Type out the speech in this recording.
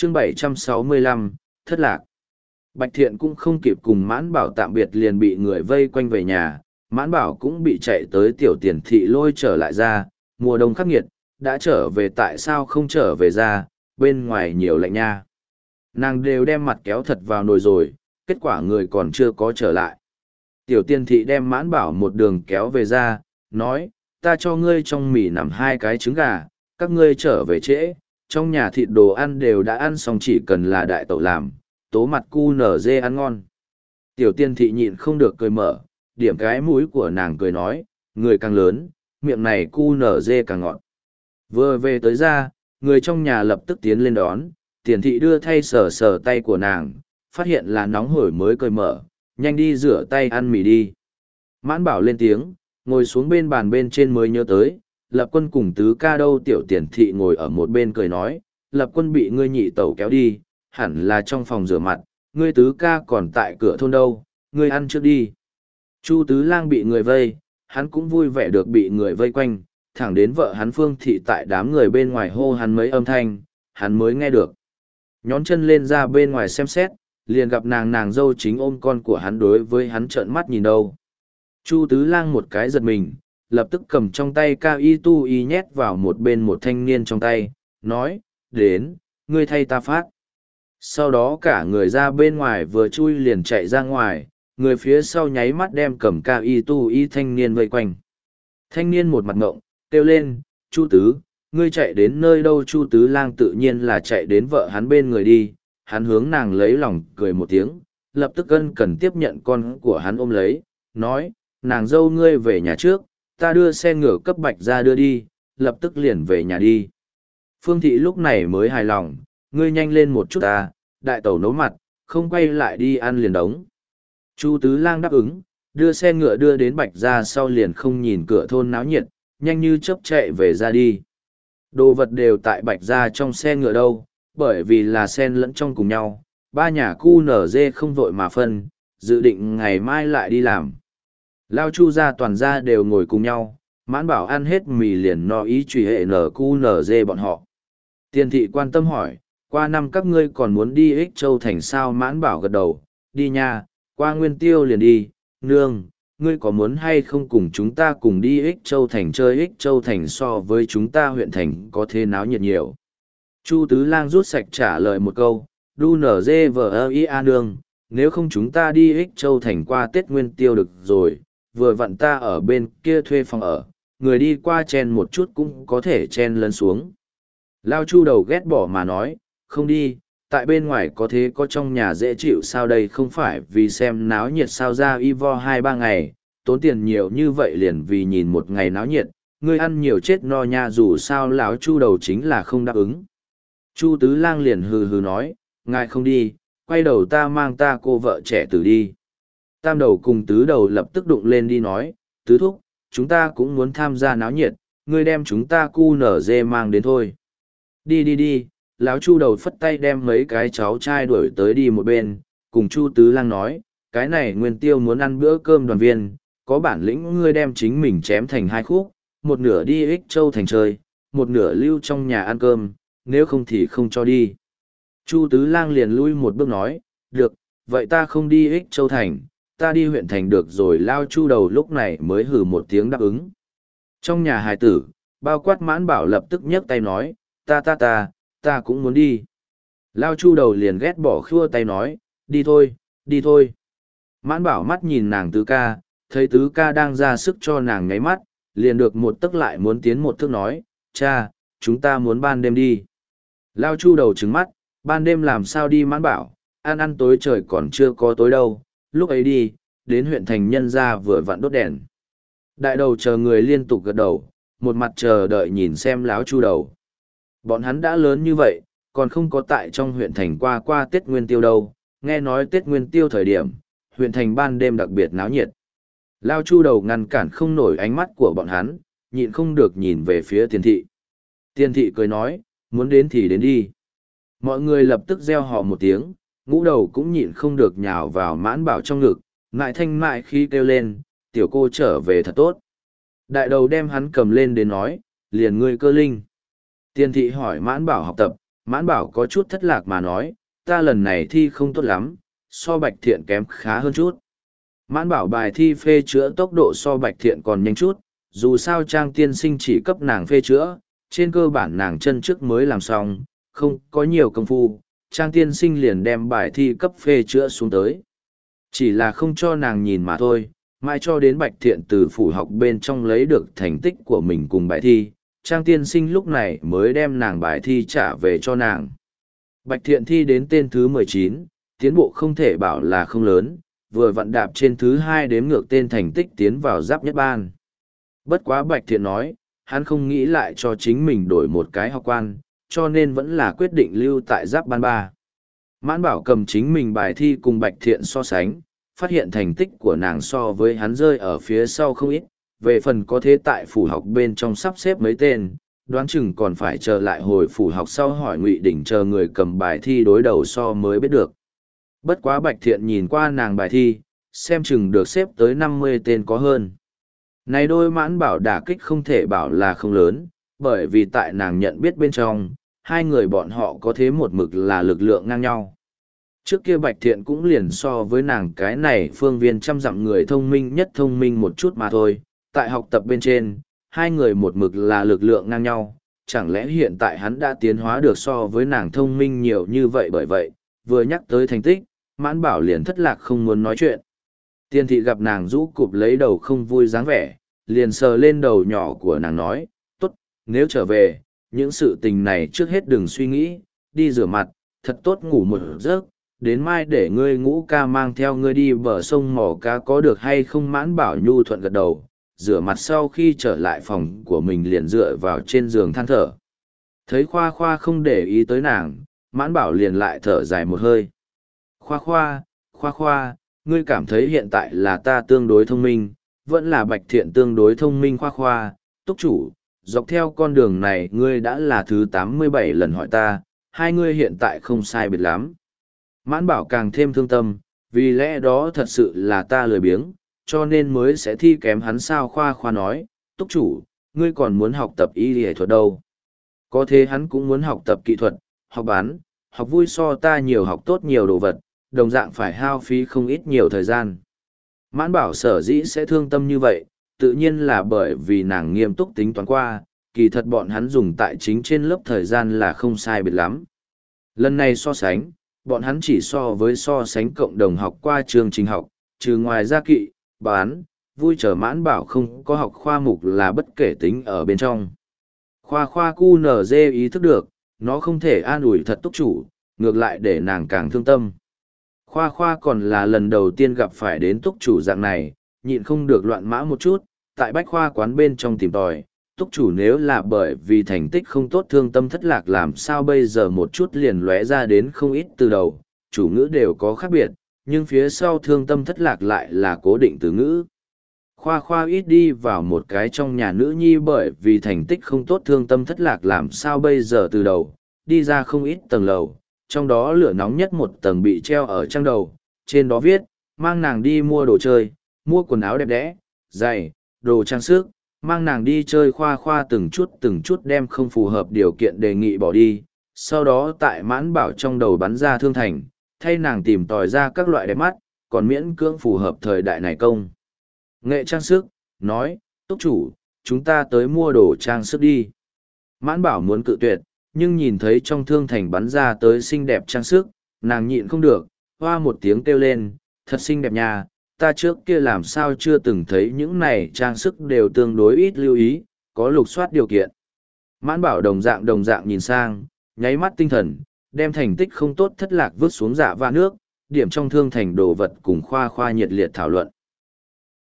chương 765, thất lạc. Bạch Thiện cũng không kịp cùng Mãn Bảo tạm biệt liền bị người vây quanh về nhà, Mãn Bảo cũng bị chạy tới tiểu tiền thị lôi trở lại ra, mùa đông khắc nghiệt, đã trở về tại sao không trở về ra, bên ngoài nhiều lạnh nha. Nàng đều đem mặt kéo thật vào nồi rồi, kết quả người còn chưa có trở lại. Tiểu tiền thị đem Mãn Bảo một đường kéo về ra, nói, ta cho ngươi trong mì nằm 2 cái trứng gà, các ngươi trở về trễ, trong nhà thịt đồ ăn đều đã ăn xong chỉ cần là đại tẩu làm, tố mặt cu nở dê ăn ngon. Tiểu tiên thị nhịn không được cười mở, điểm cái mũi của nàng cười nói, người càng lớn, miệng này cu nở dê càng ngọt. Vừa về tới ra, người trong nhà lập tức tiến lên đón, tiền thị đưa thay sờ sờ tay của nàng, phát hiện là nóng hổi mới cười mở, nhanh đi rửa tay ăn mì đi. Mãn Bảo lên tiếng, ngồi xuống bên bàn bên trên mới nhớ tới, Lập Quân cùng tứ ca đâu. Tiểu tiền thị ngồi ở một bên cười nói, Lập Quân bị ngươi nhị tẩu kéo đi, hẳn là trong phòng rửa mặt, ngươi tứ ca còn tại cửa thôn đâu, ngươi ăn trước đi. Chu Tứ Lang bị người vây, hắn cũng vui vẻ được bị người vây quanh, thẳng đến vợ hắn Phương Thị tại đám người bên ngoài hô hắn mấy âm thanh, hắn mới nghe được. Nhón chân lên ra bên ngoài xem xét, liền gặp nàng dâu chính ôm con của hắn đối với hắn trợn mắt nhìn đâu. Chu Tứ Lang một cái giật mình, lập tức cầm trong tay cao y tu y nhét vào một bên một thanh niên trong tay, nói, đến, ngươi thay ta phát. Sau đó cả người ra bên ngoài vừa chui liền chạy ra ngoài, người phía sau nháy mắt đem cầm cao y tu y thanh niên vây quanh. Thanh niên một mặt ngộng, kêu lên, Chu Tứ, ngươi chạy đến nơi đâu? Chu Tứ Lang tự nhiên là chạy đến vợ hắn bên người đi, hắn hướng nàng lấy lòng cười một tiếng, lập tức ân cần tiếp nhận con của hắn ôm lấy, nói, nàng dâu ngươi về nhà trước, ta đưa xe ngựa cấp Bạch ra đưa đi, lập tức liền về nhà đi. Phương Thị lúc này mới hài lòng, ngươi nhanh lên một chút ta, đại tẩu nấu mặt, không quay lại đi ăn liền đống. Chu Tứ Lang đáp ứng, đưa xe ngựa đưa đến Bạch ra sau liền không nhìn cửa thôn náo nhiệt, nhanh như chớp chạy về ra đi. Đồ vật đều tại Bạch ra trong xe ngựa đâu, bởi vì là xen lẫn trong cùng nhau, ba nhà cu nở dê không vội mà phân, dự định ngày mai lại đi làm. Lao Chu ra toàn ra đều ngồi cùng nhau, Mãn Bảo ăn hết mì liền no ý truy hệ nở cu nở dê bọn họ. Tiền thị quan tâm hỏi, qua năm các ngươi còn muốn đi Ích Châu Thành sao? Mãn Bảo gật đầu, đi nha, qua Nguyên Tiêu liền đi, nương, ngươi có muốn hay không cùng chúng ta cùng đi Ích Châu Thành chơi? Ích Châu Thành so với chúng ta huyện thành có thế náo nhiệt nhiều. Chu Tứ Lang rút sạch trả lời một câu, đu nở dê vờ i a nương, nếu không chúng ta đi Ích Châu Thành qua Tết Nguyên Tiêu được rồi, vừa vặn ta ở bên kia thuê phòng ở, người đi qua chen một chút cũng có thể chen lấn xuống. Lao Chu đầu ghét bỏ mà nói, không đi, tại bên ngoài có thế có trong nhà dễ chịu sao? Đây không phải vì xem náo nhiệt sao ra y vo 2-3 ngày, tốn tiền nhiều như vậy liền vì nhìn một ngày náo nhiệt, ngươi ăn nhiều chết no nha. Dù sao lão Chu đầu chính là không đáp ứng. Chu Tứ Lang liền hừ hừ nói, ngài không đi, quay đầu ta mang ta cô vợ trẻ tử đi. Tam đầu cùng tứ đầu lập tức đụng lên đi nói, tứ thúc, chúng ta cũng muốn tham gia náo nhiệt, ngươi đem chúng ta cu nở dê mang đến thôi. Đi đi đi, lão Chu đầu phất tay đem mấy cái cháu trai đuổi tới đi một bên, cùng Chu Tứ Lang nói, cái này Nguyên Tiêu muốn ăn bữa cơm đoàn viên, có bản lĩnh ngươi đem chính mình chém thành 2 khúc, một nửa đi Ích Châu Thành chơi, một nửa lưu trong nhà ăn cơm, nếu không thì không cho đi. Chu Tứ Lang liền lui một bước nói, được, vậy ta không đi Ích Châu Thành, ta đi huyện thành được rồi. Lao Chu đầu lúc này mới hừ một tiếng đáp ứng. Trong nhà hài tử, bao quát Mãn Bảo lập tức nhấc tay nói, ta cũng muốn đi. Lao Chu đầu liền ghét bỏ khua tay nói, đi thôi, đi thôi. Mãn Bảo mắt nhìn nàng tứ ca, thấy tứ ca đang ra sức cho nàng nháy mắt, liền được một tức lại muốn tiến một thước nói, cha, chúng ta muốn ban đêm đi. Lao Chu đầu trừng mắt, ban đêm làm sao đi? Mãn Bảo, ăn tối trời còn chưa có tối đâu, lúc ấy đi, đến huyện thành nhân ra vừa vặn đốt đèn. Đại đầu chờ người liên tục gật đầu, một mặt chờ đợi nhìn xem lão Chu đầu. Bọn hắn đã lớn như vậy, còn không có tại trong huyện thành qua Tết Nguyên Tiêu đâu, nghe nói Tết Nguyên Tiêu thời điểm, huyện thành ban đêm đặc biệt náo nhiệt. Lao Chu đầu ngăn cản không nổi ánh mắt của bọn hắn, nhịn không được nhìn về phía Tiền thị. Tiền thị cười nói, muốn đến thì đến đi. Mọi người lập tức reo hò một tiếng, Ngũ đầu cũng nhịn không được nhào vào Mãn Bảo trong ngực, mại thanh mại khi kêu lên, tiểu cô trở về thật tốt. Đại đầu đem hắn cầm lên đến nói, liền ngươi cơ linh. Tiền thị hỏi Mãn Bảo học tập, Mãn Bảo có chút thất lạc mà nói, ta lần này thi không tốt lắm, so Bạch Thiện kém khá hơn chút. Mãn Bảo bài thi phê chữa tốc độ so Bạch Thiện còn nhanh chút, dù sao Trang tiên sinh chỉ cấp nàng phê chữa, trên cơ bản nàng chân trước mới làm xong, không có nhiều công phu, Trang tiên sinh liền đem bài thi cấp phê chữa xuống tới. Chỉ là không cho nàng nhìn mà thôi, mãi cho đến Bạch Thiện từ phủ học bên trong lấy được thành tích của mình cùng bài thi, Trang tiên sinh lúc này mới đem nàng bài thi trả về cho nàng. Bạch Thiện thi đến tên thứ 19, tiến bộ không thể bảo là không lớn, vừa vặn đạp trên thứ 2 đếm ngược tên thành tích tiến vào giáp nhất ban. Bất quá Bạch Thiện nói, hắn không nghĩ lại cho chính mình đổi một cái học quan, cho nên vẫn là quyết định lưu tại giáp ban 3. Mãn Bảo cầm chính mình bài thi cùng Bạch Thiện so sánh, phát hiện thành tích của nàng so với hắn rơi ở phía sau không ít, về phần có thế tại phủ học bên trong sắp xếp mấy tên, đoán chừng còn phải chờ lại hồi phủ học sau hỏi Ngụy Đỉnh chờ người cầm bài thi đối đầu so mới biết được. Bất quá Bạch Thiện nhìn qua nàng bài thi, xem chừng được xếp tới 50 tên có hơn. Này đôi Mãn Bảo đả kích không thể bảo là không lớn, bởi vì tại nàng nhận biết bên trong, hai người bọn họ có thế một mực là lực lượng ngang nhau. Trước kia Bạch Thiện cũng liền so với nàng cái này phương viên trăm dặm người thông minh nhất thông minh một chút mà thôi. Tại học tập bên trên, hai người một mực là lực lượng ngang nhau, chẳng lẽ hiện tại hắn đã tiến hóa được so với nàng thông minh nhiều như vậy bởi vậy, vừa nhắc tới thành tích, Mãn Bảo liền thất lạc không muốn nói chuyện. Tiên thị gặp nàng rũ cụp lấy đầu không vui dáng vẻ, liền sờ lên đầu nhỏ của nàng nói, tốt, nếu trở về, những sự tình này trước hết đừng suy nghĩ, đi rửa mặt, thật tốt ngủ một giấc, đến mai để ngươi Ngũ ca mang theo ngươi đi bờ sông mò cá có được hay không. Mãn Bảo nhu thuận gật đầu, rửa mặt sau khi trở lại phòng của mình liền dựa vào trên giường than thở. Thấy Khoa Khoa không để ý tới nàng, Mãn Bảo liền lại thở dài một hơi. Khoa Khoa, ngươi cảm thấy hiện tại là ta tương đối thông minh, vẫn là Bạch Thiện tương đối thông minh. Khoa Khoa, túc chủ, dọc theo con đường này ngươi đã là thứ 87 lần hỏi ta, hai ngươi hiện tại không sai biệt lắm. Mãn Bảo càng thêm thương tâm, vì lẽ đó thật sự là ta lười biếng, cho nên mới sẽ thi kém hắn. Sao? Khoa Khoa nói, túc chủ, ngươi còn muốn học tập y y thuật đâu. Có thế hắn cũng muốn học tập kỹ thuật, học bán, học vui so ta nhiều, học tốt nhiều đồ vật, đồng dạng phải hao phí không ít nhiều thời gian. Mãn Bảo sở dĩ sẽ thương tâm như vậy, tự nhiên là bởi vì nàng nghiêm túc tính toán qua, kỳ thật bọn hắn dùng tại chính trên lớp thời gian là không sai biệt lắm. Lần này so sánh, bọn hắn chỉ so với so sánh cộng đồng học qua chương trình học, trừ ngoài ra kỵ, bán, vui chờ Mãn Bảo không có học khoa mục là bất kể tính ở bên trong. Khoa QNZ ý thức được, nó không thể an ủi thật túc chủ, ngược lại để nàng càng thương tâm. Khoa còn là lần đầu tiên gặp phải đến túc chủ dạng này, nhịn không được loạn mã một chút, tại bách khoa quán bên trong tìm tòi. Túc chủ nếu là bởi vì thành tích không tốt thương tâm thất lạc làm sao bây giờ một chút liền lóe ra đến không ít từ đầu, chủ ngữ đều có khác biệt, nhưng phía sau thương tâm thất lạc lại là cố định từ ngữ. Khoa ít đi vào một cái trong nhà nữ nhi bởi vì thành tích không tốt thương tâm thất lạc làm sao bây giờ từ đầu, đi ra không ít tầng lầu, trong đó lửa nóng nhất một tầng bị treo ở trang đầu, trên đó viết, mang nàng đi mua đồ chơi, mua quần áo đẹp đẽ, giày, đồ trang sức, mang nàng đi chơi. Khoa từng chút đem không phù hợp điều kiện đề nghị bỏ đi, sau đó tại Mãn Bảo trong đầu bắn ra thương thành, thay nàng tìm tòi ra các loại đẹp mắt, còn miễn cưỡng phù hợp thời đại này công. Nghệ trang sức, nói, túc chủ, chúng ta tới mua đồ trang sức đi. Mãn Bảo muốn cự tuyệt, nhưng nhìn thấy trong thương thành bắn ra tới xinh đẹp trang sức, nàng nhịn không được, hoa một tiếng kêu lên, thật xinh đẹp nha, ta trước kia làm sao chưa từng thấy những này trang sức đều tương đối ít lưu ý, có lục soát điều kiện. Mãn Bảo đồng dạng nhìn sang, nháy mắt tinh thần, đem thành tích không tốt thất lạc vứt xuống dạ va nước, điểm trong thương thành đồ vật cùng Khoa nhiệt liệt thảo luận.